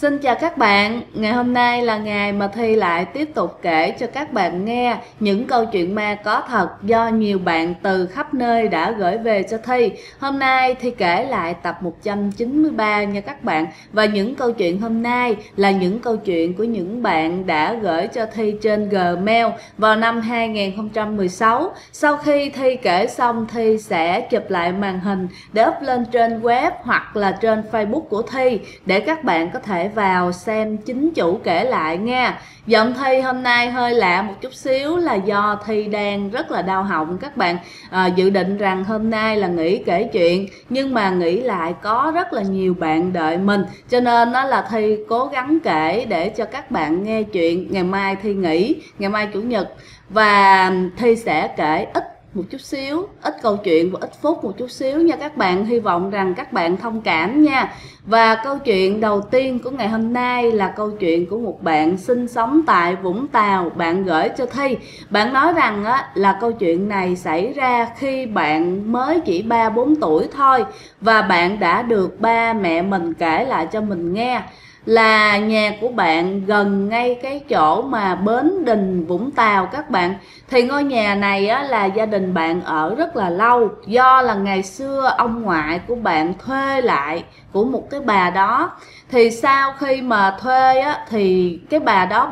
Xin chào các bạn, ngày hôm nay là ngày mà Thi lại tiếp tục kể cho các bạn nghe những câu chuyện ma có thật do nhiều bạn từ khắp nơi đã gửi về cho Thi. Hôm nay Thi kể lại tập 193 nha các bạn. Và những câu chuyện hôm nay là những câu chuyện của những bạn đã gửi cho Thi trên Gmail vào năm 2016. Sau khi Thi kể xong, Thi sẽ chụp lại màn hình để up lên trên web hoặc là trên Facebook của Thi để các bạn có thể vào xem chính chủ kể lại nha. Giọng Thi hôm nay hơi lạ một chút xíu là do Thi đang rất là đau họng các bạn. Dự định rằng hôm nay là nghỉ kể chuyện, nhưng mà nghĩ lại có rất là nhiều bạn đợi mình, cho nên đó là Thi cố gắng kể để cho các bạn nghe chuyện. Ngày mai Thi nghỉ, ngày mai chủ nhật, và Thi sẽ kể ít một chút xíu, ít câu chuyện và ít phút một chút xíu nha các bạn. Hy vọng rằng các bạn thông cảm nha. Và câu chuyện đầu tiên của ngày hôm nay là câu chuyện của một bạn sinh sống tại Vũng Tàu. Bạn gửi cho Thi. Bạn nói rằng là câu chuyện này xảy ra khi bạn mới chỉ 3-4 tuổi thôi, và bạn đã được ba mẹ mình kể lại cho mình nghe. Là nhà của bạn gần ngay cái chỗ mà bến đình Vũng Tàu các bạn. Thì ngôi nhà này là gia đình bạn ở rất là lâu, do là ngày xưa ông ngoại của bạn thuê lại của một cái bà đó. Thì sau khi mà thuê thì cái bà đó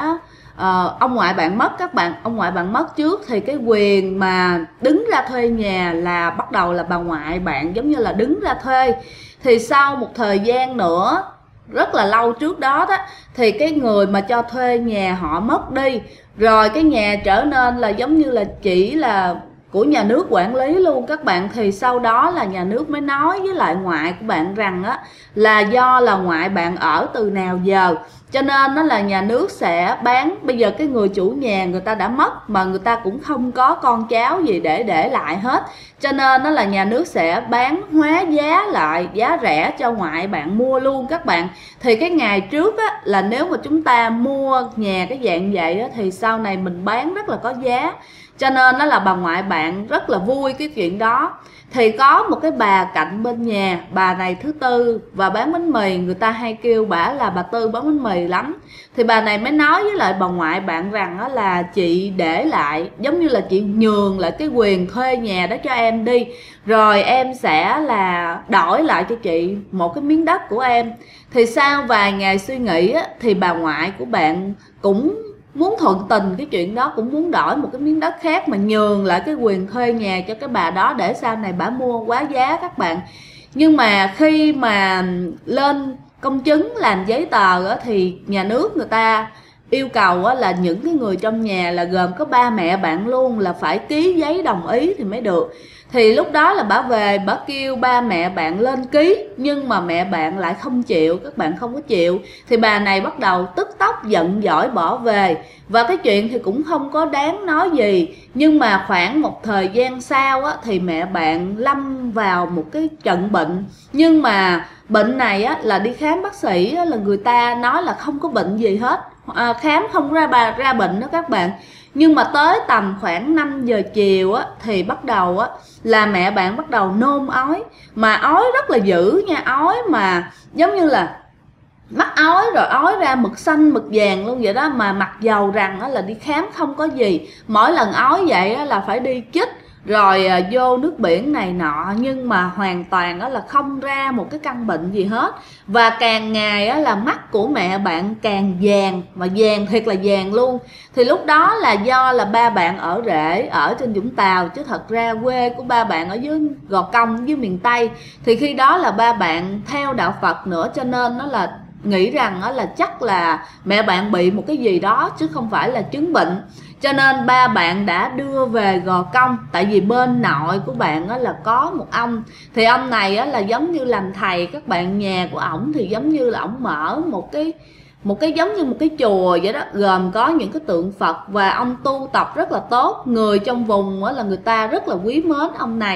ông ngoại bạn mất các bạn. Ông ngoại bạn mất trước thì cái quyền mà đứng ra thuê nhà là bắt đầu là bà ngoại bạn giống như là đứng ra thuê. Thì sau một thời gian nữa, rất là lâu trước đó thì cái người mà cho thuê nhà họ mất đi, rồi cái nhà trở nên là giống như là chỉ là của nhà nước quản lý luôn các bạn. Thì sau đó là nhà nước mới nói với lại ngoại của bạn rằng là do là ngoại bạn ở từ nào giờ, cho nên nó là nhà nước sẽ bán. Bây giờ cái người chủ nhà người ta đã mất mà người ta cũng không có con cháu gì để lại hết, cho nên nó là nhà nước sẽ bán hóa giá lại, giá rẻ cho ngoại bạn mua luôn các bạn. Thì cái ngày trước là nếu mà chúng ta mua nhà cái dạng vậy thì sau này mình bán rất là có giá, cho nên nó là bà ngoại bạn rất là vui cái chuyện đó. Thì có một cái bà cạnh bên nhà, bà này thứ Tư và bán bánh mì, người ta hay kêu bả là bà Tư bán bánh mì lắm. Thì bà này mới nói với lại bà ngoại bạn rằng là chị để lại, giống như là chị nhường lại cái quyền thuê nhà đó cho em đi, rồi em sẽ là đổi lại cho chị một cái miếng đất của em. Thì sau vài ngày suy nghĩ thì bà ngoại của bạn cũng muốn thuận tình cái chuyện đó, cũng muốn đổi một cái miếng đất khác mà nhường lại cái quyền thuê nhà cho cái bà đó để sau này bà mua quá giá các bạn. Nhưng mà khi mà lên công chứng làm giấy tờ thì nhà nước người ta yêu cầu là những cái người trong nhà là gồm có ba mẹ bạn luôn là phải ký giấy đồng ý thì mới được. Thì lúc đó là bà về, bà kêu ba mẹ bạn lên ký, nhưng mà mẹ bạn lại không chịu, các bạn không có chịu. Thì bà này bắt đầu tức tốc giận dỗi bỏ về. Và cái chuyện thì cũng không có đáng nói gì. Nhưng mà khoảng một thời gian sau thì mẹ bạn lâm vào một cái trận bệnh. Nhưng mà bệnh này là đi khám bác sĩ là người ta nói là không có bệnh gì hết, khám không ra bệnh đó các bạn. Nhưng mà tới tầm khoảng 5 giờ chiều thì bắt đầu là mẹ bạn bắt đầu nôn ói, mà ói rất là dữ nha, ói mà giống như là mắt ói rồi ói ra mực xanh mực vàng luôn vậy đó. Mà mặc dầu rằng là đi khám không có gì, mỗi lần ói vậy là phải đi chích rồi vô nước biển này nọ, nhưng mà hoàn toàn là không ra một cái căn bệnh gì hết. Và càng ngày là mắt của mẹ bạn càng vàng, mà vàng thiệt là vàng luôn. Thì lúc đó là do là ba bạn ở rễ ở trên Vũng Tàu, chứ thật ra quê của ba bạn ở dưới Gò Công dưới miền Tây. Thì khi đó là ba bạn theo đạo Phật nữa, cho nên nó là nghĩ rằng là chắc là mẹ bạn bị một cái gì đó chứ không phải là chứng bệnh. Cho nên ba bạn đã đưa về Gò Công, tại vì bên nội của bạn là có một ông. Thì ông này là giống như làm thầy các bạn. Nhà của ổng thì giống như là ổng mở một cái giống như một cái chùa vậy đó, gồm có những cái tượng Phật, và ông tu tập rất là tốt. Người trong vùng là người ta rất là quý mến ông này.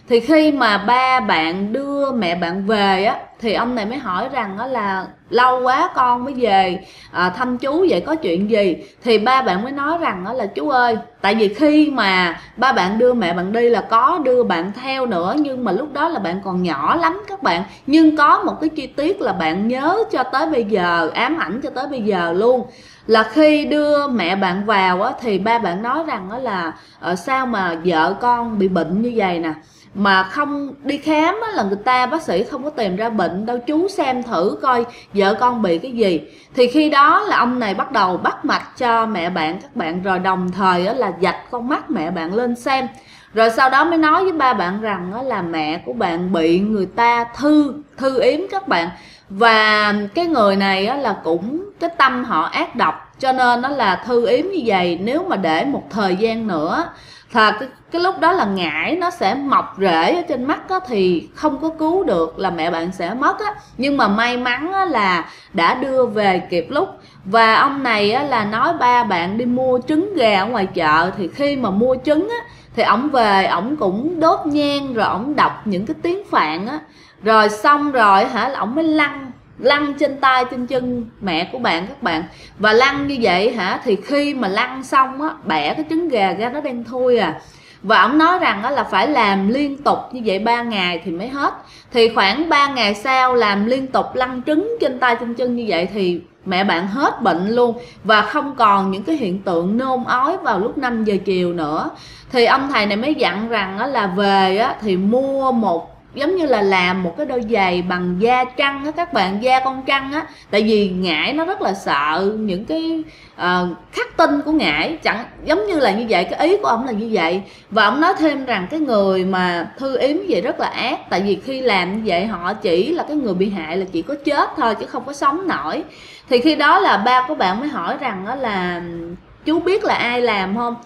Thì khi mà ba bạn đưa mẹ bạn về á, thì ông này mới hỏi rằng á là lâu quá con mới về thăm chú, vậy có chuyện gì? Thì ba bạn mới nói rằng á là chú ơi, tại vì khi mà ba bạn đưa mẹ bạn đi là có đưa bạn theo nữa, nhưng mà lúc đó là bạn còn nhỏ lắm các bạn. Nhưng có một cái chi tiết là bạn nhớ cho tới bây giờ, ám ảnh cho tới bây giờ luôn, là khi đưa mẹ bạn vào á, thì ba bạn nói rằng á là sao mà vợ con bị bệnh như vậy nè, mà không đi khám á, là người ta bác sĩ không có tìm ra bệnh đâu, chú xem thử coi vợ con bị cái gì. Thì khi đó là ông này bắt đầu bắt mạch cho mẹ bạn các bạn, rồi đồng thời á, là vạch con mắt mẹ bạn lên xem. Rồi sau đó mới nói với ba bạn rằng á, là mẹ của bạn bị người ta thư yếm các bạn. Và cái người này á, là cũng cái tâm họ ác độc, cho nên nó là thư yếm như vậy. Nếu mà để một thời gian nữa cái lúc đó là ngải nó sẽ mọc rễ ở trên mắt á, thì không có cứu được, là mẹ bạn sẽ mất á. Nhưng mà may mắn á, là đã đưa về kịp lúc. Và ông này á, là nói ba bạn đi mua trứng gà ở ngoài chợ. Thì khi mà mua trứng á, thì ổng về ổng cũng đốt nhang, rồi ổng đọc những cái tiếng Phạn á, rồi xong rồi là ổng mới lăn trên tay trên chân mẹ của bạn các bạn. Và lăn như vậy thì khi mà lăn xong á, bẻ cái trứng gà ra nó đen thui à. Và ổng nói rằng á, là phải làm liên tục như vậy 3 ngày thì mới hết. Thì khoảng 3 ngày sau làm liên tục lăn trứng trên tay trên chân như vậy thì mẹ bạn hết bệnh luôn, và không còn những cái hiện tượng nôn ói vào lúc 5 giờ chiều nữa. Thì ông thầy này mới dặn rằng á, là về á, thì mua một giống như là làm một cái đôi giày bằng da trăng á các bạn, da con trăng á. Tại vì ngải nó rất là sợ những cái khắc tinh của ngải, chẳng giống như là như vậy, cái ý của ông là như vậy. Và ông nói thêm rằng cái người mà thư yếm vậy rất là ác, tại vì khi làm như vậy họ chỉ là cái người bị hại là chỉ có chết thôi chứ không có sống nổi. Thì khi đó là ba của bạn mới hỏi rằng đó là chú biết là ai làm không?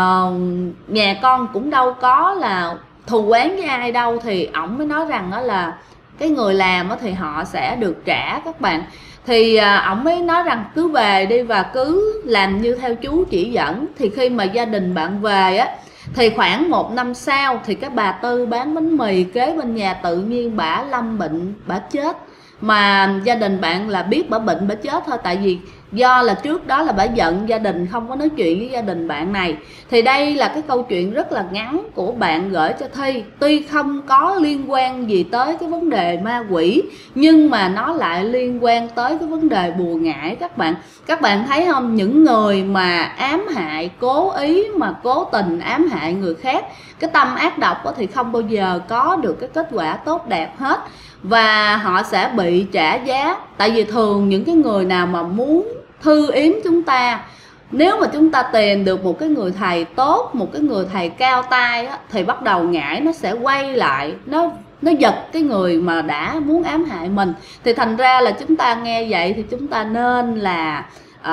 Nhà con cũng đâu có là thù oán với ai đâu. Thì ổng mới nói rằng đó là cái người làm thì họ sẽ được trả các bạn. Thì ổng mới nói rằng cứ về đi và cứ làm như theo chú chỉ dẫn. Thì khi mà gia đình bạn về á, thì khoảng 1 năm sau thì cái bà Tư bán bánh mì kế bên nhà tự nhiên bả lâm bệnh, bả chết. Mà gia đình bạn là biết bả bệnh bả chết thôi, tại vì do là trước đó là bả giận gia đình, không có nói chuyện với gia đình bạn này. Thì đây là cái câu chuyện rất là ngắn của bạn gửi cho Thi, tuy không có liên quan gì tới cái vấn đề ma quỷ, nhưng mà nó lại liên quan tới cái vấn đề bùa ngải các bạn. Các bạn thấy không, những người mà ám hại, cố ý mà cố tình ám hại người khác, cái tâm ác độc thì không bao giờ có được cái kết quả tốt đẹp hết, và họ sẽ bị trả giá. Tại vì thường những cái người nào mà muốn thư yếm chúng ta, nếu mà chúng ta tìm được một cái người thầy tốt, một cái người thầy cao tay á, thì bắt đầu ngải nó sẽ quay lại, nó giật cái người mà đã muốn ám hại mình. Thì thành ra là chúng ta nghe vậy thì chúng ta nên là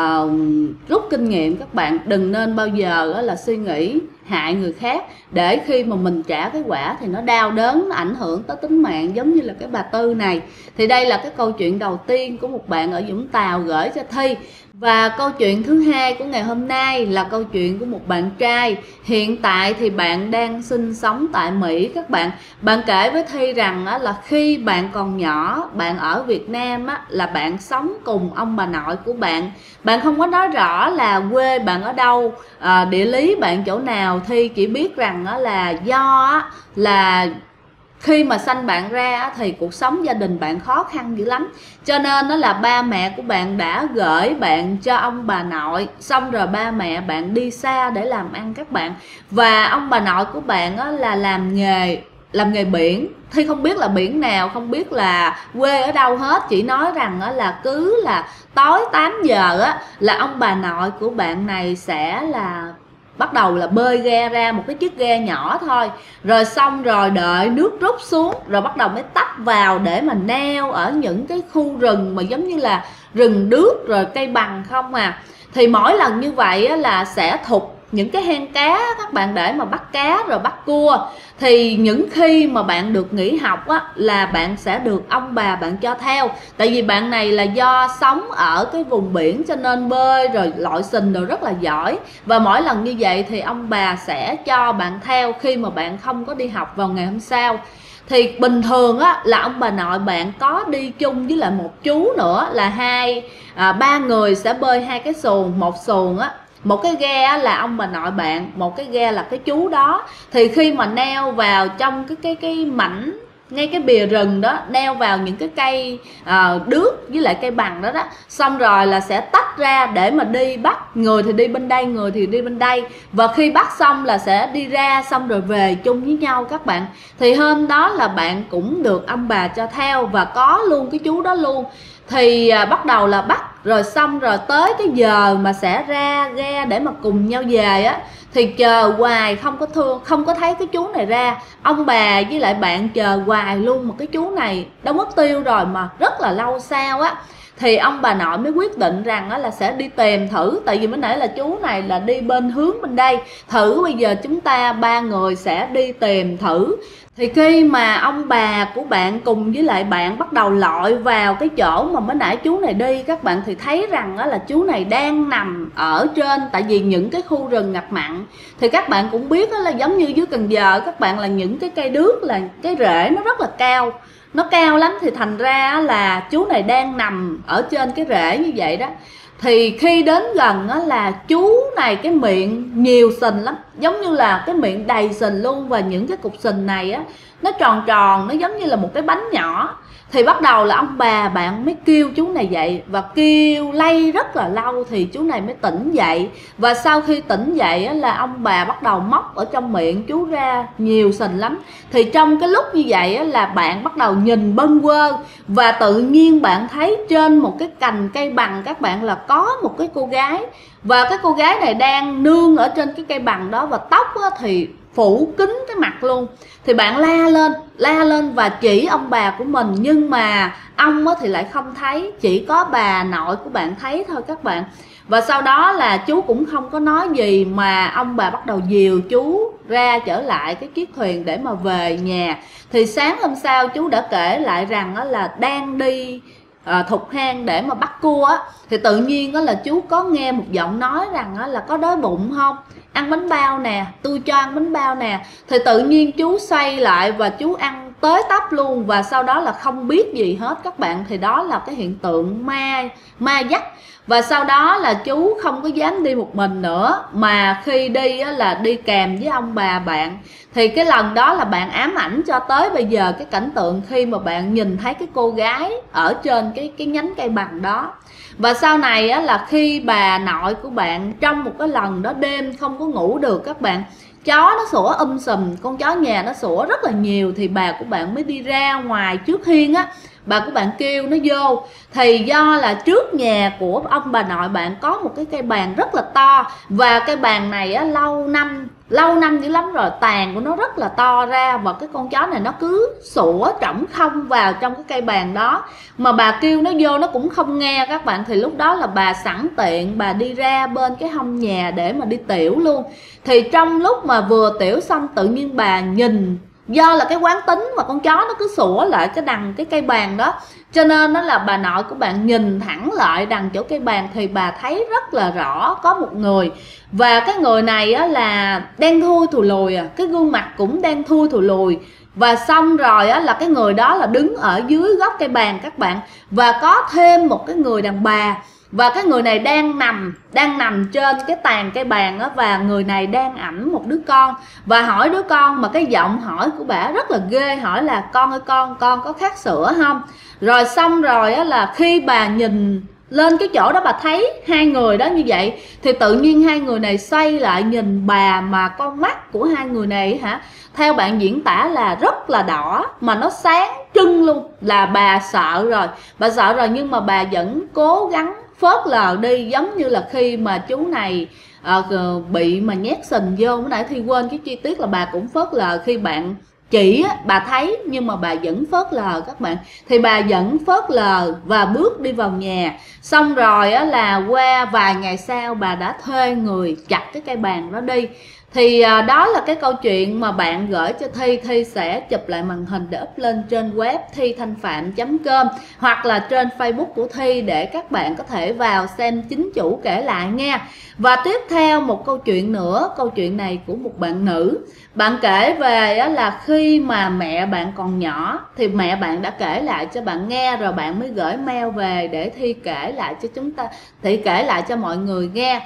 rút kinh nghiệm các bạn. Đừng nên bao giờ là suy nghĩ hại người khác, để khi mà mình trả cái quả thì nó đau đớn, nó ảnh hưởng tới tính mạng, giống như là cái bà Tư này. Thì đây là cái câu chuyện đầu tiên của một bạn ở Vũng Tàu gửi cho Thi. Và câu chuyện thứ hai của ngày hôm nay là câu chuyện của một bạn trai. Hiện tại thì bạn đang sinh sống tại Mỹ các bạn. Bạn kể với Thi rằng là khi bạn còn nhỏ, bạn ở Việt Nam là bạn sống cùng ông bà nội của bạn. Bạn không có nói rõ là quê bạn ở đâu, địa lý bạn chỗ nào. Thi chỉ biết rằng là do là khi mà sanh bạn ra thì cuộc sống gia đình bạn khó khăn dữ lắm, cho nên là ba mẹ của bạn đã gửi bạn cho ông bà nội. Xong rồi ba mẹ bạn đi xa để làm ăn các bạn. Và ông bà nội của bạn là làm nghề biển. Thi không biết là biển nào, không biết là quê ở đâu hết, chỉ nói rằng là cứ là tối 8 giờ là ông bà nội của bạn này sẽ là bắt đầu là bơi ghe ra, một cái chiếc ghe nhỏ thôi, rồi xong rồi đợi nước rút xuống rồi bắt đầu mới tấp vào để mà neo ở những cái khu rừng mà giống như là rừng đước rồi cây bằng không à. Thì mỗi lần như vậy là sẽ thục những cái hang cá các bạn, để mà bắt cá rồi bắt cua. Thì những khi mà bạn được nghỉ học á, là bạn sẽ được ông bà bạn cho theo. Tại vì bạn này là do sống ở cái vùng biển cho nên bơi rồi lội sình đều rất là giỏi. Và mỗi lần như vậy thì ông bà sẽ cho bạn theo khi mà bạn không có đi học vào ngày hôm sau. Thì bình thường á, là ông bà nội bạn có đi chung với lại một chú nữa, là ba người sẽ bơi hai cái xuồng. Một xuồng á, một cái ghe á, là ông bà nội bạn, một cái ghe là cái chú đó. Thì khi mà neo vào trong cái mảnh ngay cái bìa rừng đó, neo vào những cái cây đước với lại cây bằng đó đó, xong rồi là sẽ tách ra để mà đi bắt. Người thì đi bên đây, người thì đi bên đây, và khi bắt xong là sẽ đi ra, xong rồi về chung với nhau các bạn. Thì hôm đó là bạn cũng được ông bà cho theo và có luôn cái chú đó luôn. Thì bắt đầu là bắt rồi, xong rồi tới cái giờ mà sẽ ra ghe để mà cùng nhau về á, thì chờ hoài không có thấy cái chú này ra. Ông bà với lại bạn chờ hoài luôn, mà cái chú này đã mất tiêu rồi mà rất là lâu sau á. Thì ông bà nội mới quyết định rằng là sẽ đi tìm thử. Tại vì mới nãy là chú này là đi bên hướng bên đây, thử bây giờ chúng ta ba người sẽ đi tìm thử. Thì khi mà ông bà của bạn cùng với lại bạn bắt đầu lội vào cái chỗ mà mới nãy chú này đi, các bạn thì thấy rằng là chú này đang nằm ở trên. Tại vì những cái khu rừng ngập mặn thì các bạn cũng biết là giống như dưới Cần Giờ các bạn, là những cái cây đước là cái rễ nó rất là cao, nó cao lắm. Thì thành ra là chú này đang nằm ở trên cái rễ như vậy đó. Thì khi đến gần á, là chú này cái miệng nhiều sình lắm, giống như là cái miệng đầy sình luôn. Và những cái cục sình này á, nó tròn tròn, nó giống như là một cái bánh nhỏ. Thì bắt đầu là ông bà bạn mới kêu chú này dậy, và kêu lay rất là lâu thì chú này mới tỉnh dậy. Và sau khi tỉnh dậy á, là ông bà bắt đầu móc ở trong miệng chú ra nhiều sình lắm. Thì trong cái lúc như vậy á, là bạn bắt đầu nhìn bâng quơ, và tự nhiên bạn thấy trên một cái cành cây bằng các bạn, là có một cái cô gái. Và cái cô gái này đang nương ở trên cái cây bằng đó, và tóc á, thì phủ kín cái mặt luôn. Thì bạn la lên và chỉ ông bà của mình, nhưng mà ông thì lại không thấy, chỉ có bà nội của bạn thấy thôi các bạn. Và sau đó là chú cũng không có nói gì, mà ông bà bắt đầu dìu chú ra trở lại cái chiếc thuyền để mà về nhà. Thì sáng hôm sau chú đã kể lại rằng là đang đi thục hang để mà bắt cua á, thì tự nhiên là chú có nghe một giọng nói rằng là có đói bụng không, ăn bánh bao nè, tôi cho ăn bánh bao nè. Thì tự nhiên chú xoay lại và chú ăn tới tấp luôn, và sau đó là không biết gì hết các bạn. Thì đó là cái hiện tượng ma dắt. Và sau đó là chú không có dám đi một mình nữa, mà khi đi là đi kèm với ông bà bạn. Thì cái lần đó là bạn ám ảnh cho tới bây giờ cái cảnh tượng khi mà bạn nhìn thấy cái cô gái ở trên cái nhánh cây bằng đó. Và sau này là khi bà nội của bạn trong một cái lần đó đêm không có ngủ được các bạn, chó nó sủa sùm, con chó nhà nó sủa rất là nhiều. Thì bà của bạn mới đi ra ngoài trước hiên á, bà của bạn kêu nó vô. Thì do là trước nhà của ông bà nội bạn có một cái cây bàn rất là to, và cây bàn này á, lâu năm dữ lắm rồi, tàn của nó rất là to ra. Và cái con chó này nó cứ sủa trỏng không vào trong cái cây bàn đó, mà bà kêu nó vô nó cũng không nghe các bạn. Thì lúc đó là bà sẵn tiện bà đi ra bên cái hông nhà để mà đi tiểu luôn. Thì trong lúc mà vừa tiểu xong, tự nhiên bà nhìn, do là cái quán tính mà con chó nó cứ sủa lại cái đằng cái cây bàn đó, cho nên nó là bà nội của bạn nhìn thẳng lại đằng chỗ cây bàn, thì bà thấy rất là rõ có một người. Và cái người này á, là đen thui thù lùi, cái gương mặt cũng đen thui thù lùi. Và xong rồi á, là cái người đó là đứng ở dưới góc cây bàn các bạn. Và có thêm một cái người đàn bà, và cái người này đang nằm trên cái tàn cây bàn á, và người này đang ẵm một đứa con. Và hỏi đứa con, mà cái giọng hỏi của bà rất là ghê, hỏi là con ơi con có khát sữa không. Rồi xong rồi á, là khi bà nhìn lên cái chỗ đó, bà thấy hai người đó như vậy, thì tự nhiên hai người này xoay lại nhìn bà, mà con mắt của hai người này theo bạn diễn tả là rất là đỏ, mà nó sáng trưng luôn. Là bà sợ rồi, nhưng mà bà vẫn cố gắng phớt lờ đi. Giống như là khi mà chú này bị mà nhét sình vô, mới nãy Thi quên cái chi tiết là bà cũng phớt lờ khi bạn Chị á, bà thấy nhưng mà bà vẫn phớt lờ các bạn. Thì bà vẫn phớt lờ và bước đi vào nhà. Xong rồi á, là qua vài ngày sau bà đã thuê người chặt cái cây bàn đó đi. Thì đó là cái câu chuyện mà bạn gửi cho Thi. Thi sẽ chụp lại màn hình để up lên trên web thithanhpham.com hoặc là trên Facebook của Thi để các bạn có thể vào xem chính chủ kể lại nha. Và tiếp theo một câu chuyện nữa, câu chuyện này của một bạn nữ. Bạn kể về là khi mà mẹ bạn còn nhỏ thì mẹ bạn đã kể lại cho bạn nghe, rồi bạn mới gửi mail về để Thi kể lại cho chúng ta, Thi kể lại cho mọi người nghe.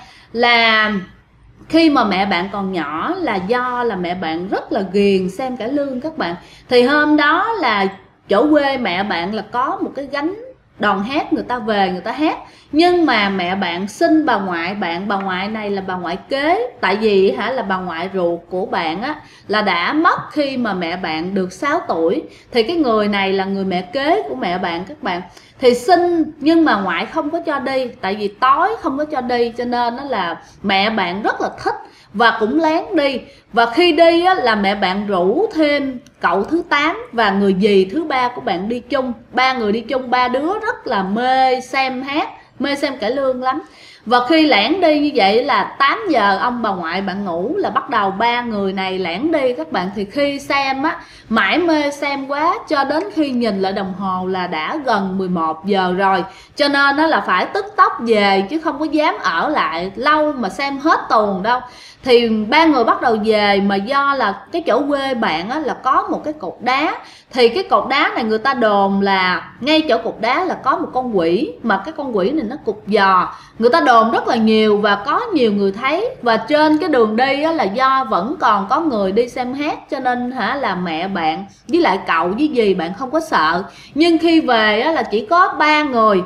Là khi mà mẹ bạn còn nhỏ là do là mẹ bạn rất là ghiền xem cải lương các bạn. Thì hôm đó là chỗ quê mẹ bạn là có một cái gánh đoàn hát, người ta về người ta hát. Nhưng mà mẹ bạn xin bà ngoại bạn, bà ngoại này là bà ngoại kế. Tại vì là bà ngoại ruột của bạn á là đã mất khi mà mẹ bạn được 6 tuổi. Thì cái người này là người mẹ kế của mẹ bạn các bạn. Thì xin nhưng mà ngoại không có cho đi, tại vì tối không có cho đi, cho nên đó là mẹ bạn rất là thích và cũng lén đi. Và khi đi á, là mẹ bạn rủ thêm cậu thứ 8 và người dì thứ 3 của bạn đi chung. 3 người đi chung, 3 đứa rất là mê xem hát, mê xem cải lương lắm. Và khi lẻn đi như vậy là 8 giờ ông bà ngoại bạn ngủ là bắt đầu 3 người này lẻn đi các bạn. Thì khi xem á, mãi mê xem quá cho đến khi nhìn lại đồng hồ là đã gần 11 giờ rồi. Cho nên nó là phải tức tốc về chứ không có dám ở lại lâu mà xem hết tuồng đâu. Thì 3 người bắt đầu về, mà do là cái chỗ quê bạn á, là có một cái cột đá. Thì cái cột đá này người ta đồn là ngay chỗ cột đá là có một con quỷ, mà cái con quỷ này nó cục giò. Người ta đồn rất là nhiều và có nhiều người thấy. Và trên cái đường đi á, là do vẫn còn có người đi xem hát, cho nên là mẹ bạn với lại cậu với dì bạn không có sợ. Nhưng khi về á, là chỉ có 3 người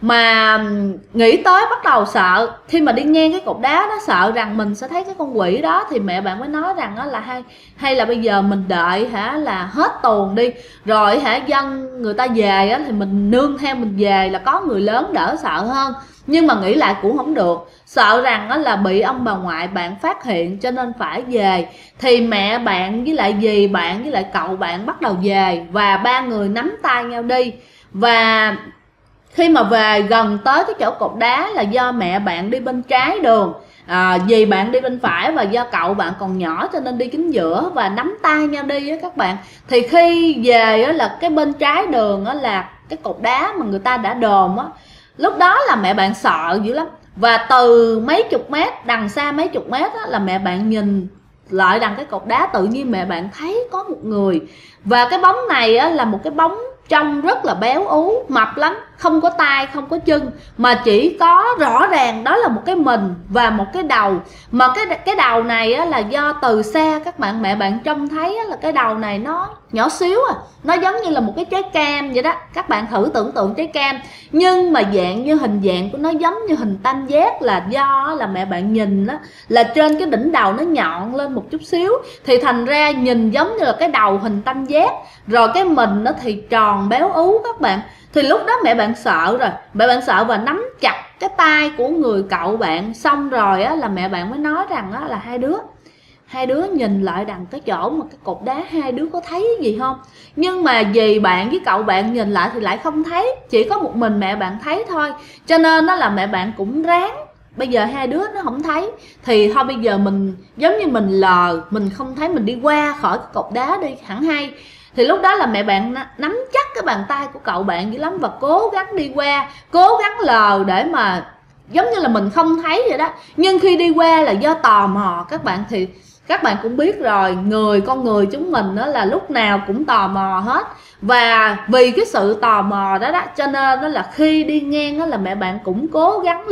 mà nghĩ tới bắt đầu sợ. Khi mà đi ngang cái cột đá đó sợ rằng mình sẽ thấy cái con quỷ đó, thì mẹ bạn mới nói rằng là hay là bây giờ mình đợi là hết tuồng đi, rồi dân người ta về á, thì mình nương theo mình về là có người lớn đỡ sợ hơn. Nhưng mà nghĩ lại cũng không được, sợ rằng là bị ông bà ngoại bạn phát hiện cho nên phải về. Thì mẹ bạn với lại dì bạn với lại cậu bạn bắt đầu về, và 3 người nắm tay nhau đi. Và khi mà về gần tới cái chỗ cột đá là do mẹ bạn đi bên trái đường, dì bạn đi bên phải, và do cậu bạn còn nhỏ cho nên đi chính giữa và nắm tay nhau đi á các bạn. Thì khi về á, là cái bên trái đường á, là cái cột đá mà người ta đã đồn á. Lúc đó là mẹ bạn sợ dữ lắm. Và từ mấy chục mét, đằng xa mấy chục mét á, là mẹ bạn nhìn lại đằng cái cột đá, tự nhiên mẹ bạn thấy có một người. Và cái bóng này á, là một cái bóng trông rất là béo ú, mập lắm, không có tay, không có chân, mà chỉ có rõ ràng đó là một cái mình và một cái đầu. Mà cái đầu này á, là do từ xa các bạn, mẹ bạn trông thấy á, là cái đầu này nó nhỏ xíu nó giống như là một cái trái cam vậy đó. Các bạn thử tưởng tượng trái cam, nhưng mà dạng như hình dạng của nó giống như hình tam giác, là do là mẹ bạn nhìn á, là trên cái đỉnh đầu nó nhọn lên một chút xíu, thì thành ra nhìn giống như là cái đầu hình tam giác, rồi cái mình nó thì tròn béo ú các bạn. Thì lúc đó mẹ bạn sợ rồi, mẹ bạn sợ và nắm chặt cái tay của người cậu bạn. Xong rồi á, là mẹ bạn mới nói rằng á, là hai đứa nhìn lại đằng cái chỗ mà cái cột đá, hai đứa có thấy gì không? Nhưng mà dì bạn với cậu bạn nhìn lại thì lại không thấy, chỉ có một mình mẹ bạn thấy thôi. Cho nên đó là mẹ bạn cũng ráng, bây giờ hai đứa nó không thấy thì thôi bây giờ mình giống như mình lờ, mình không thấy, mình đi qua khỏi cái cột đá đi hẳn hay. Thì lúc đó là mẹ bạn nắm chắc cái bàn tay của cậu bạn dữ lắm và cố gắng đi qua, cố gắng lờ để mà giống như là mình không thấy vậy đó. Nhưng khi đi qua là do tò mò các bạn, thì các bạn cũng biết rồi, con người chúng mình đó là lúc nào cũng tò mò hết. Và vì cái sự tò mò đó cho nên đó là khi đi ngang đó là mẹ bạn cũng cố gắng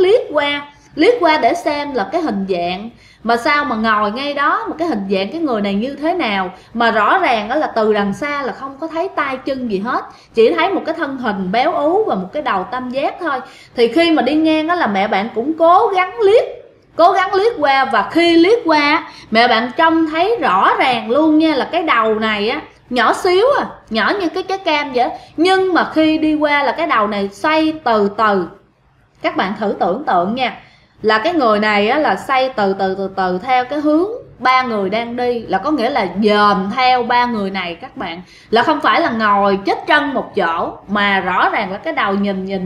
liếc qua để xem là cái hình dạng, mà sao mà ngồi ngay đó mà cái hình dạng cái người này như thế nào, mà rõ ràng đó là từ đằng xa là không có thấy tay chân gì hết, chỉ thấy một cái thân hình béo ú và một cái đầu tam giác thôi. Thì khi mà đi ngang đó là mẹ bạn cũng cố gắng liếc qua, và khi liếc qua mẹ bạn trông thấy rõ ràng luôn nha, là cái đầu này á nhỏ xíu nhỏ như cái trái cam vậy. Nhưng mà khi đi qua là cái đầu này xoay từ từ. Các bạn thử tưởng tượng nha, là cái người này á, là xoay từ từ theo cái hướng ba người đang đi, là có nghĩa là dòm theo ba người này các bạn, là không phải là ngồi chết chân một chỗ, mà rõ ràng là cái đầu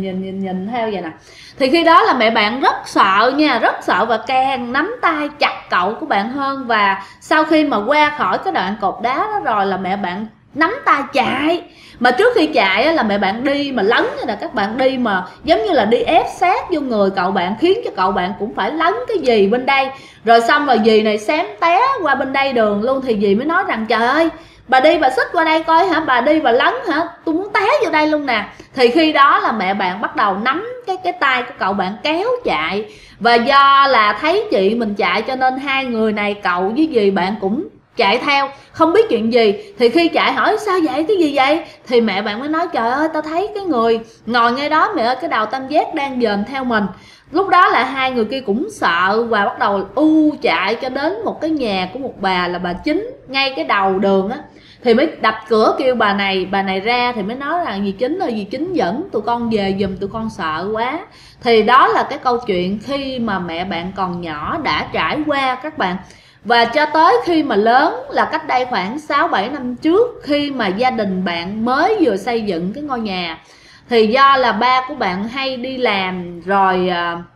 nhìn theo vậy nè. Thì khi đó là mẹ bạn rất sợ nha, rất sợ, và càng nắm tay chặt cậu của bạn hơn. Và sau khi mà qua khỏi cái đoạn cột đá đó rồi là mẹ bạn nắm tay chạy. Mà trước khi chạy á, là mẹ bạn đi mà lấn như là các bạn đi mà giống như là đi ép sát vô người cậu bạn, khiến cho cậu bạn cũng phải lấn cái gì bên đây. Rồi xong rồi dì này xém té qua bên đây đường luôn. Thì dì mới nói rằng trời ơi, bà đi bà xích qua đây coi hả, bà đi bà lấn hả, tôi muốn té vô đây luôn nè. Thì khi đó là mẹ bạn bắt đầu nắm cái tay của cậu bạn kéo chạy. Và do là thấy chị mình chạy cho nên hai người này, cậu với dì bạn cũng chạy theo, không biết chuyện gì. Thì khi chạy hỏi sao vậy, cái gì vậy, thì mẹ bạn mới nói trời ơi, tao thấy cái người ngồi ngay đó mẹ ơi, cái đầu tam giác đang dòm theo mình. Lúc đó là hai người kia cũng sợ và bắt đầu chạy cho đến một cái nhà của một bà, là bà Chính, ngay cái đầu đường á. Thì mới đập cửa kêu bà này ra. Thì mới nói rằng dì Chính ơi, dì Chính dẫn tụi con về giùm, tụi con sợ quá. Thì đó là cái câu chuyện khi mà mẹ bạn còn nhỏ đã trải qua các bạn. Và cho tới khi mà lớn là cách đây khoảng 6-7 năm trước, khi mà gia đình bạn mới vừa xây dựng cái ngôi nhà, thì do là ba của bạn hay đi làm rồi,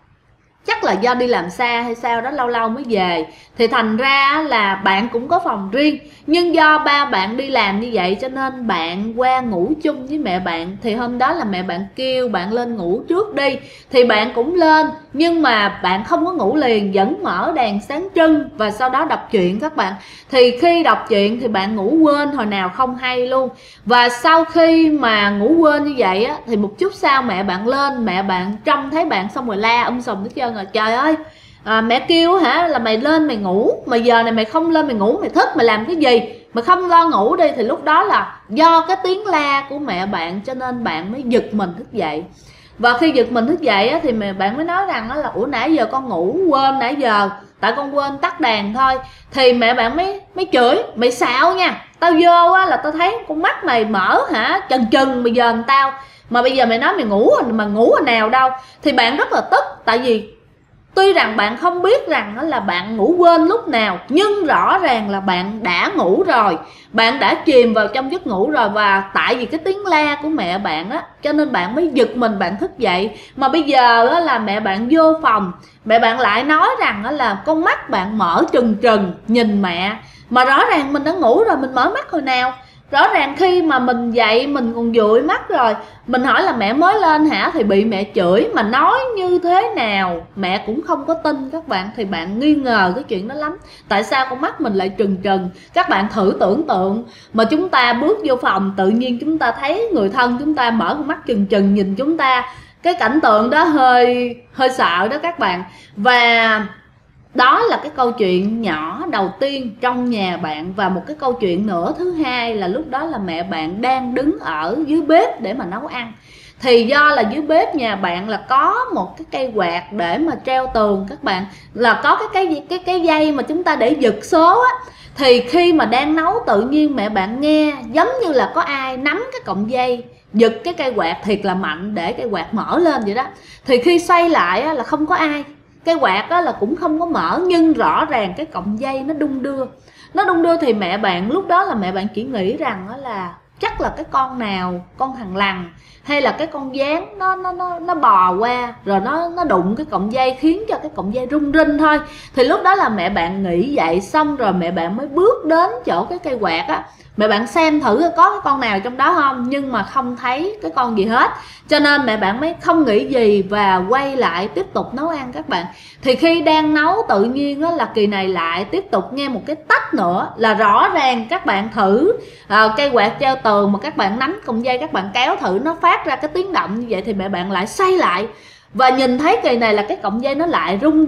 chắc là do đi làm xa hay sao đó, lâu lâu mới về. Thì thành ra là bạn cũng có phòng riêng. Nhưng do ba bạn đi làm như vậy cho nên bạn qua ngủ chung với mẹ bạn. Thì hôm đó là mẹ bạn kêu bạn lên ngủ trước đi. Thì bạn cũng lên, nhưng mà bạn không có ngủ liền, vẫn mở đèn sáng trưng và sau đó đọc truyện các bạn. Thì khi đọc truyện thì bạn ngủ quên hồi nào không hay luôn. Và sau khi mà ngủ quên như vậy á, thì một chút sau mẹ bạn lên, mẹ bạn trông thấy bạn xong rồi la sùm hết trơn rồi. Trời ơi, mẹ kêu hả là mày lên mày ngủ, mà giờ này mày không lên mày ngủ, mày thức mày làm cái gì, mày không lo ngủ đi. Thì lúc đó là do cái tiếng la của mẹ bạn cho nên bạn mới giật mình thức dậy. Và khi giật mình thức dậy á, thì mẹ bạn mới nói rằng là ủa nãy giờ con ngủ quên nãy giờ, tại con quên tắt đèn thôi. Thì mẹ bạn mới chửi mày xạo nha, tao vô á là tao thấy con mắt mày mở hả chừng bây giờ tao, mà bây giờ mày nói mày ngủ mà ngủ hồi nào đâu. Thì bạn rất là tức, tại vì tuy rằng bạn không biết rằng là bạn ngủ quên lúc nào, nhưng rõ ràng là bạn đã ngủ rồi, bạn đã chìm vào trong giấc ngủ rồi. Và tại vì cái tiếng la của mẹ bạn á, cho nên bạn mới giật mình, bạn thức dậy. Mà bây giờ á, là mẹ bạn vô phòng, mẹ bạn lại nói rằng á, là con mắt bạn mở trừng nhìn mẹ. Mà rõ ràng mình đã ngủ rồi, mình mở mắt hồi nào. Rõ ràng khi mà mình dậy mình còn dụi mắt rồi. Mình hỏi là mẹ mới lên hả, thì bị mẹ chửi. Mà nói như thế nào mẹ cũng không có tin các bạn. Thì bạn nghi ngờ cái chuyện đó lắm. Tại sao con mắt mình lại trừng? Các bạn thử tưởng tượng mà chúng ta bước vô phòng, tự nhiên chúng ta thấy người thân chúng ta mở con mắt trừng nhìn chúng ta. Cái cảnh tượng đó hơi sợ đó các bạn. Và đó là cái câu chuyện nhỏ đầu tiên trong nhà bạn. Và một cái câu chuyện nữa thứ hai là lúc đó là mẹ bạn đang đứng ở dưới bếp để mà nấu ăn. Thì do là dưới bếp nhà bạn là có một cái cây quạt để mà treo tường các bạn, là có cái dây mà chúng ta để giật số á. Thì khi mà đang nấu tự nhiên mẹ bạn nghe giống như là có ai nắm cái cọng dây giật cái cây quạt thiệt là mạnh để cây quạt mở lên vậy đó. Thì khi xoay lại á, là không có ai, cây quạt á, là cũng không có mở, nhưng rõ ràng cái cọng dây nó đung đưa. Thì mẹ bạn lúc đó là mẹ bạn chỉ nghĩ rằng đó là chắc là cái con nào, con thằn lằn hay là cái con gián nó bò qua rồi nó đụng cái cọng dây khiến cho cái cọng dây rung rinh thôi. Thì lúc đó là mẹ bạn nghĩ vậy, xong rồi mẹ bạn mới bước đến chỗ cái cây quạt á, mẹ bạn xem thử có cái con nào trong đó không, nhưng mà không thấy cái con gì hết. Cho nên mẹ bạn mới không nghĩ gì và quay lại tiếp tục nấu ăn các bạn. Thì khi đang nấu tự nhiên á, là Kỳ này lại tiếp tục nghe một cái tách nữa. Là rõ ràng các bạn thử cây quạt treo tường mà các bạn nắm cọng dây, các bạn kéo thử nó phát ra cái tiếng động như vậy. Thì mẹ bạn lại xoay lại và nhìn thấy Kỳ này là cái cọng dây nó lại rung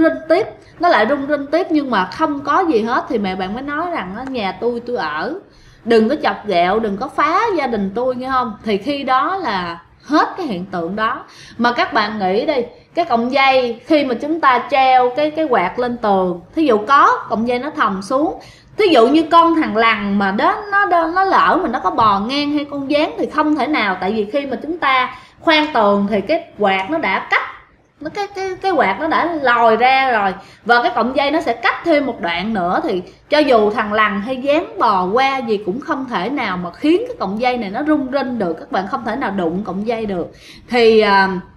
rinh tiếp, nhưng mà không có gì hết. Thì mẹ bạn mới nói rằng nhà tôi ở, đừng có chọc ghẹo, đừng có phá gia đình tôi nghe không. Thì khi đó là hết cái hiện tượng đó. Mà các bạn nghĩ đi, cái cọng dây khi mà chúng ta treo cái quạt lên tường, thí dụ có cọng dây nó thòng xuống, thí dụ như con thằn lằn mà đó nó lỡ mà nó có bò ngang hay con gián thì không thể nào. Tại vì khi mà chúng ta khoan tường thì cái quạt nó đã cách cái quạt nó đã lòi ra rồi, và cái cọng dây nó sẽ cắt thêm một đoạn nữa, thì cho dù thằng lằn hay dán bò qua gì cũng không thể nào mà khiến cái cọng dây này nó rung rinh được, các bạn không thể nào đụng cọng dây được. Thì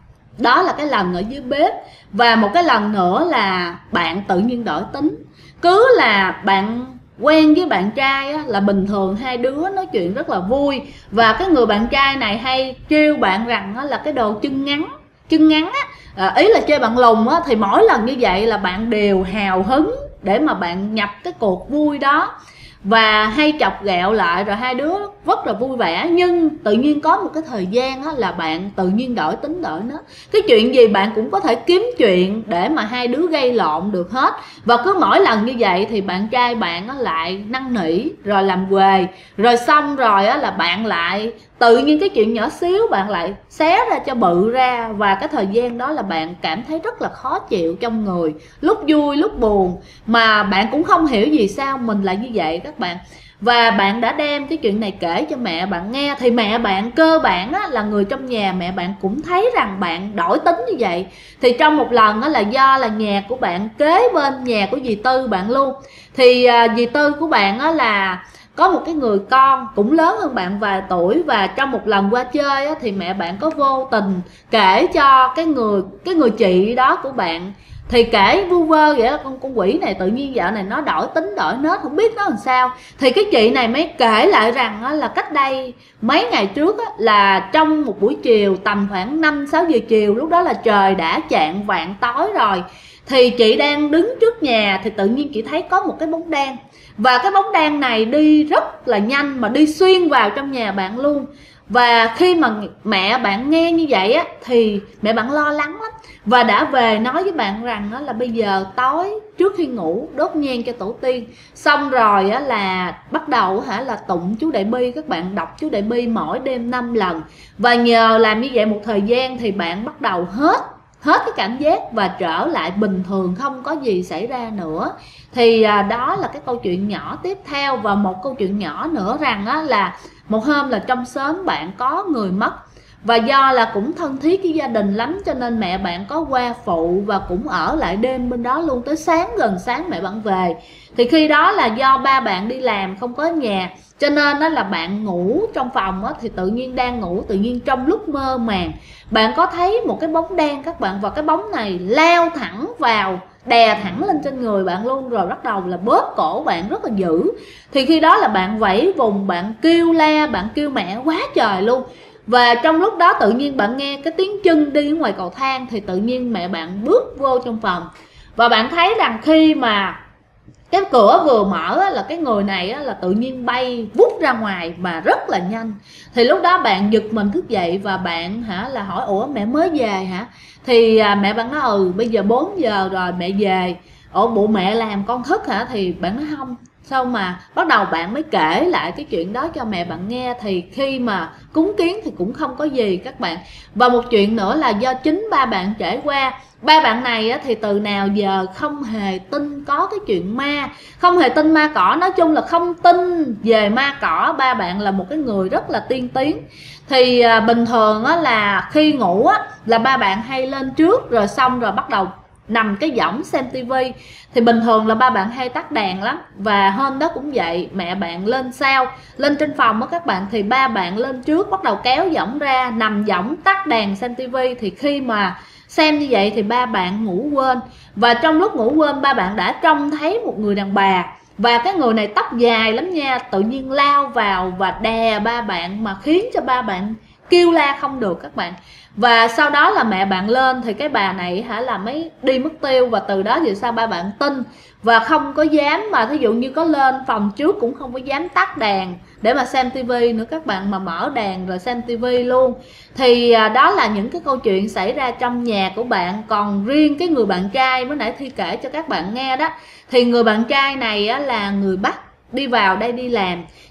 đó là cái lần ở dưới bếp. Và một cái lần nữa là bạn tự nhiên đổi tính. Cứ là bạn quen với bạn trai á, là bình thường hai đứa nói chuyện rất là vui, và cái người bạn trai này hay trêu bạn rằng á, là cái đồ chân ngắn á, ý là chơi bạn lùn á, thì mỗi lần như vậy là bạn đều hào hứng để mà bạn nhập cái cuộc vui đó, và hay chọc ghẹo lại, rồi hai đứa rất là vui vẻ. Nhưng tự nhiên có một cái thời gian á, là bạn tự nhiên đổi tính đổi nó, cái chuyện gì bạn cũng có thể kiếm chuyện để mà hai đứa gây lộn được hết. Và cứ mỗi lần như vậy thì bạn trai bạn á, lại năn nỉ rồi làm quề, rồi xong rồi á, là bạn lại tự nhiên cái chuyện nhỏ xíu bạn lại xé ra cho bự ra. Và cái thời gian đó là bạn cảm thấy rất là khó chịu trong người, lúc vui lúc buồn, mà bạn cũng không hiểu vì sao mình lại như vậy các bạn. Và bạn đã đem cái chuyện này kể cho mẹ bạn nghe, thì mẹ bạn cơ bản á, là người trong nhà, mẹ bạn cũng thấy rằng bạn đổi tính như vậy. Thì trong một lần á, là do là nhà của bạn kế bên nhà của dì Tư bạn luôn, thì dì Tư của bạn á, là có một cái người con cũng lớn hơn bạn vài tuổi. Và trong một lần qua chơi á, thì mẹ bạn có vô tình kể cho cái người chị đó của bạn, thì kể vu vơ vậy là con quỷ này tự nhiên dạo này nó đổi tính đổi nết, không biết nó làm sao. Thì cái chị này mới kể lại rằng á, là cách đây mấy ngày trước á, là trong một buổi chiều tầm khoảng 5-6 giờ chiều, lúc đó là trời đã chạng vạng tối rồi, thì chị đang đứng trước nhà thì tự nhiên chị thấy có một cái bóng đen. Và cái bóng đen này đi rất là nhanh, mà đi xuyên vào trong nhà bạn luôn. Và khi mà mẹ bạn nghe như vậy á, thì mẹ bạn lo lắng lắm, và đã về nói với bạn rằng á, là bây giờ tối trước khi ngủ đốt nhang cho tổ tiên, xong rồi á, là bắt đầu là tụng chú Đại Bi. Các bạn đọc chú Đại Bi mỗi đêm 5 lần. Và nhờ làm như vậy một thời gian thì bạn bắt đầu hết cái cảm giác và trở lại bình thường, không có gì xảy ra nữa. Thì đó là cái câu chuyện nhỏ tiếp theo. Và một câu chuyện nhỏ nữa rằng á, là một hôm là trong xóm bạn có người mất, và do là cũng thân thiết với gia đình lắm cho nên mẹ bạn có qua phụ và cũng ở lại đêm bên đó luôn, tới sáng, gần sáng mẹ bạn về. Thì khi đó là do ba bạn đi làm không có nhà, cho nên đó là bạn ngủ trong phòng á, thì tự nhiên đang ngủ, tự nhiên trong lúc mơ màng bạn có thấy một cái bóng đen các bạn, và cái bóng này lao thẳng vào, đè thẳng lên trên người bạn luôn, rồi bắt đầu là bóp cổ bạn rất là dữ. Thì khi đó là bạn vẫy vùng, bạn kêu la, bạn kêu mẹ quá trời luôn. Và trong lúc đó tự nhiên bạn nghe cái tiếng chân đi ở ngoài cầu thang, thì tự nhiên mẹ bạn bước vô trong phòng. Và bạn thấy rằng khi mà cái cửa vừa mở là cái người này là tự nhiên bay vút ra ngoài mà rất là nhanh. Thì lúc đó bạn giật mình thức dậy và bạn là hỏi ủa mẹ mới về hả? Thì mẹ bạn nói bây giờ 4 giờ rồi mẹ về. Ủa bộ mẹ làm con thức hả? Thì bạn nói không. Sau mà bắt đầu bạn mới kể lại cái chuyện đó cho mẹ bạn nghe. Thì khi mà cúng kiến thì cũng không có gì các bạn. Và một chuyện nữa là do chính ba bạn trải qua. Ba bạn này thì từ nào giờ không hề tin có cái chuyện ma, không hề tin ma cỏ, nói chung là không tin về ma cỏ. Ba bạn là một cái người rất là tiên tiến. Thì bình thường là khi ngủ là ba bạn hay lên trước, rồi xong rồi bắt đầu nằm cái võng xem tivi. Thì bình thường là ba bạn hay tắt đèn lắm. Và hôm đó cũng vậy, mẹ bạn lên sau, lên trên phòng các bạn, thì ba bạn lên trước bắt đầu kéo võng ra, nằm võng tắt đèn xem tivi. Thì khi mà xem như vậy thì ba bạn ngủ quên. Và trong lúc ngủ quên, ba bạn đã trông thấy một người đàn bà, và cái người này tóc dài lắm nha, tự nhiên lao vào và đè ba bạn, mà khiến cho ba bạn kêu la không được các bạn. Và sau đó là mẹ bạn lên thì cái bà này là mới đi mất tiêu. Và từ đó thì sao ba bạn tin và không có dám, mà thí dụ như có lên phòng trước cũng không có dám tắt đèn để mà xem tivi nữa các bạn, mà mở đèn rồi xem tivi luôn. Thì đó là những cái câu chuyện xảy ra trong nhà của bạn. Còn riêng cái người bạn trai mới nãy Thi kể cho các bạn nghe đó, thì người bạn trai này là người Bắc, đi vào đây đi làm.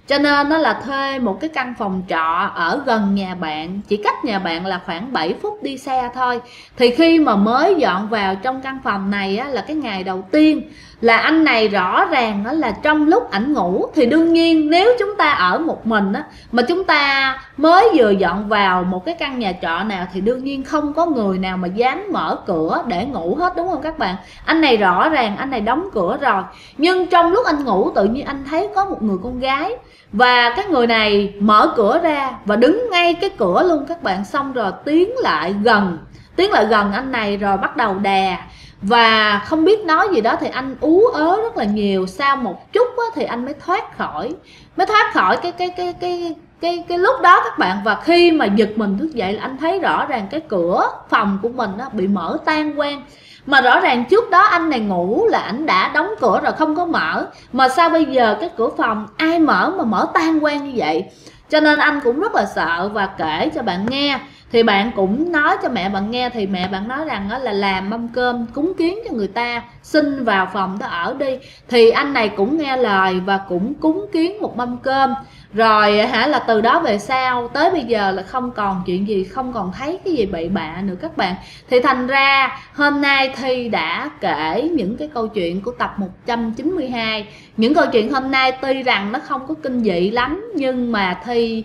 Cho nên nó là thuê một cái căn phòng trọ ở gần nhà bạn, chỉ cách nhà bạn là khoảng 7 phút đi xe thôi. Thì khi mà mới dọn vào trong căn phòng này á, là cái ngày đầu tiên là anh này rõ ràng đó là trong lúc ảnh ngủ thì đương nhiên nếu chúng ta ở một mình á, mà chúng ta mới vừa dọn vào một cái căn nhà trọ nào thì đương nhiên không có người nào mà dám mở cửa để ngủ hết, đúng không các bạn? Anh này rõ ràng anh này đóng cửa rồi, nhưng trong lúc anh ngủ tự nhiên anh thấy có một người con gái, và cái người này mở cửa ra và đứng ngay cái cửa luôn các bạn. Xong rồi tiến lại gần anh này rồi bắt đầu đè, và không biết nói gì đó thì anh ú ớ rất là nhiều. Sau một chút á, thì anh mới thoát khỏi cái lúc đó các bạn. Và khi mà giật mình thức dậy là anh thấy rõ ràng cái cửa phòng của mình á, bị mở tan quang. Mà rõ ràng trước đó anh này ngủ là anh đã đóng cửa rồi, không có mở, mà sao bây giờ cái cửa phòng ai mở mà mở tan quang như vậy? Cho nên anh cũng rất là sợ và kể cho bạn nghe. Thì bạn cũng nói cho mẹ bạn nghe, thì mẹ bạn nói rằng là làm mâm cơm cúng kiến cho người ta, xin vào phòng đó ở đi. Thì anh này cũng nghe lời và cũng cúng kiến một mâm cơm. Rồi là từ đó về sau tới bây giờ là không còn chuyện gì, không còn thấy cái gì bậy bạ nữa các bạn. Thì thành ra hôm nay Thi đã kể những cái câu chuyện của tập 192. Những câu chuyện hôm nay tuy rằng nó không có kinh dị lắm, nhưng mà Thi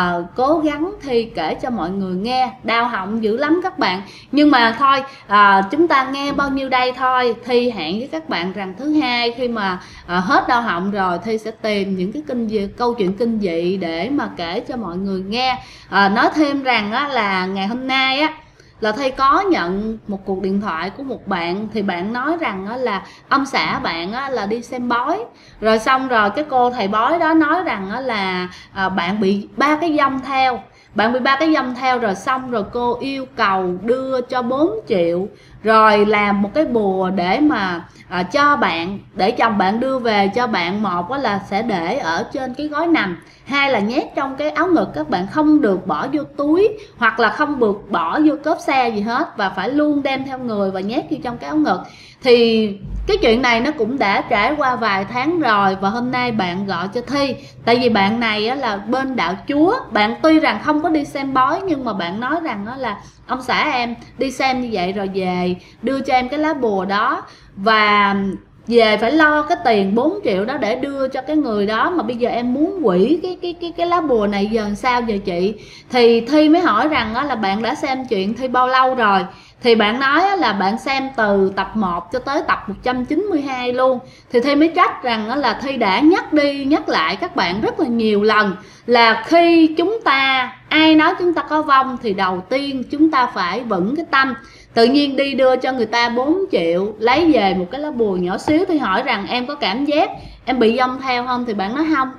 cố gắng Thi kể cho mọi người nghe. Đau họng dữ lắm các bạn, nhưng mà thôi, chúng ta nghe bao nhiêu đây thôi. Thi hẹn với các bạn rằng thứ hai khi mà hết đau họng rồi, Thi sẽ tìm những cái câu chuyện kinh dị để mà kể cho mọi người nghe. Nói thêm rằng là ngày hôm nay á là Thi có nhận một cuộc điện thoại của một bạn. Thì bạn nói rằng là ông xã bạn là đi xem bói, rồi xong rồi cái cô thầy bói đó nói rằng là bạn bị 3 cái dông theo. Bạn bị 3 cái dông theo rồi, xong rồi cô yêu cầu đưa cho 4 triệu, rồi làm một cái bùa để mà cho bạn, để chồng bạn đưa về cho bạn. Một là sẽ để ở trên cái gối nằm, hai là nhét trong cái áo ngực, các bạn không được bỏ vô túi hoặc là không được bỏ vô cốp xe gì hết, và phải luôn đem theo người và nhét vô trong cái áo ngực. Thì cái chuyện này nó cũng đã trải qua vài tháng rồi, và hôm nay bạn gọi cho Thi. Tại vì bạn này là bên đạo Chúa. Bạn tuy rằng không có đi xem bói, nhưng mà bạn nói rằng là ông xã em đi xem như vậy rồi về đưa cho em cái lá bùa đó, và về phải lo cái tiền 4 triệu đó để đưa cho cái người đó. Mà bây giờ em muốn hủy cái lá bùa này, giờ làm sao giờ chị? Thì Thi mới hỏi rằng là bạn đã xem chuyện Thi bao lâu rồi? Thì bạn nói là bạn xem từ tập 1 cho tới tập 192 luôn. Thì Thi mới trách rằng là Thi đã nhắc đi nhắc lại các bạn rất là nhiều lần, là khi chúng ta, ai nói chúng ta có vong thì đầu tiên chúng ta phải vững cái tâm. Tự nhiên đi đưa cho người ta 4 triệu, lấy về một cái lá bùa nhỏ xíu. Thì hỏi rằng em có cảm giác em bị dông theo không? Thì bạn nói không,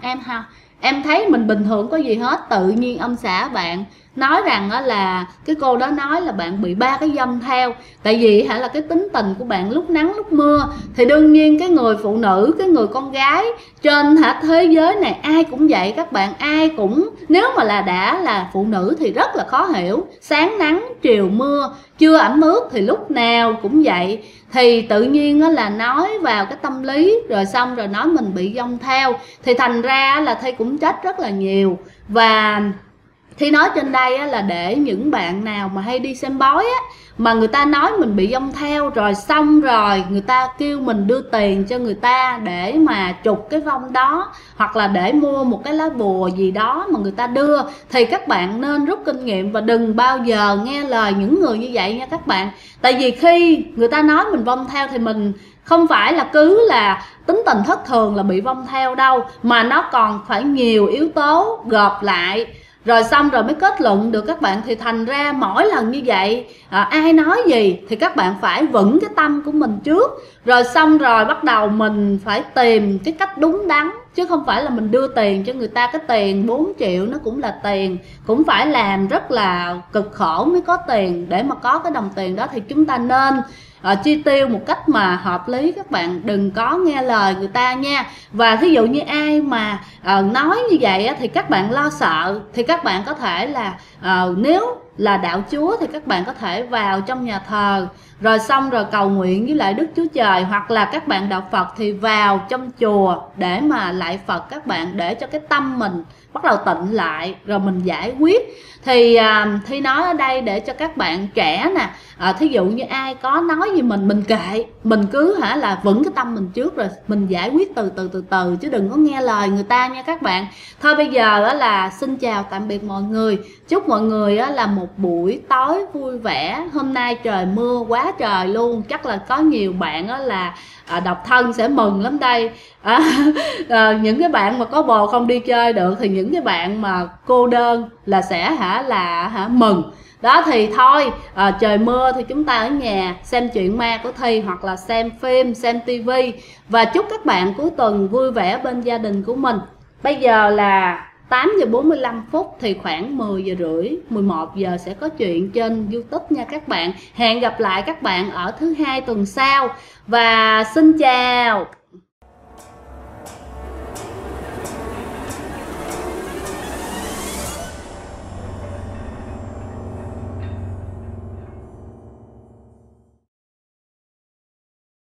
em thấy mình bình thường có gì hết. Tự nhiên ông xã bạn nói rằng là cái cô đó nói là bạn bị 3 cái dông theo. Tại vì là cái tính tình của bạn lúc nắng lúc mưa. Thì đương nhiên cái người phụ nữ, cái người con gái trên thế giới này ai cũng vậy các bạn. Ai cũng, nếu mà đã là phụ nữ thì rất là khó hiểu. Sáng nắng chiều mưa, trưa ẩm ướt thì lúc nào cũng vậy. Thì tự nhiên là nói vào cái tâm lý, rồi xong rồi nói mình bị dông theo. Thì thành ra là Thi cũng trách rất là nhiều. Và Thi nói trên đây là để những bạn nào mà hay đi xem bói á, mà người ta nói mình bị dông theo, rồi xong rồi người ta kêu mình đưa tiền cho người ta để mà trục cái vong đó, hoặc là để mua một cái lá bùa gì đó mà người ta đưa, thì các bạn nên rút kinh nghiệm và đừng bao giờ nghe lời những người như vậy nha các bạn. Tại vì khi người ta nói mình vong theo thì mình không phải là cứ là tính tình thất thường là bị vong theo đâu, mà nó còn phải nhiều yếu tố gộp lại, rồi xong rồi mới kết luận được các bạn. Thì thành ra mỗi lần như vậy ai nói gì thì các bạn phải vững cái tâm của mình trước, rồi xong rồi bắt đầu mình phải tìm cái cách đúng đắn, chứ không phải là mình đưa tiền cho người ta. Cái tiền 4 triệu nó cũng là tiền, cũng phải làm rất là cực khổ mới có tiền. Để mà có cái đồng tiền đó thì chúng ta nên chi tiêu một cách mà hợp lý các bạn, đừng có nghe lời người ta nha. Và thí dụ như ai mà nói như vậy thì các bạn lo sợ, thì các bạn có thể là nếu là đạo Chúa thì các bạn có thể vào trong nhà thờ rồi xong rồi cầu nguyện với lại Đức Chúa Trời, hoặc là các bạn đạo Phật thì vào trong chùa để mà lạy Phật các bạn, để cho cái tâm mình bắt đầu tịnh lại rồi mình giải quyết. Thì Thi nói ở đây để cho các bạn trẻ nè, thí dụ như ai có nói gì mình kệ, mình cứ là vững cái tâm mình trước, rồi mình giải quyết từ từ chứ đừng có nghe lời người ta nha các bạn. Thôi bây giờ là xin chào tạm biệt mọi người, chúc mọi người là một buổi tối vui vẻ. Hôm nay trời mưa quá trời luôn, chắc là có nhiều bạn là độc thân sẽ mừng lắm đây. Những cái bạn mà có bồ không đi chơi được, thì những cái bạn mà cô đơn là sẽ mừng. Đó thì thôi, trời mưa thì chúng ta ở nhà xem chuyện ma của Thi, hoặc là xem phim, xem tivi. Và chúc các bạn cuối tuần vui vẻ bên gia đình của mình. Bây giờ là 8 giờ 45 phút, thì khoảng 10 giờ rưỡi, 11 giờ sẽ có chuyện trên YouTube nha các bạn. Hẹn gặp lại các bạn ở thứ Hai tuần sau. Và xin chào.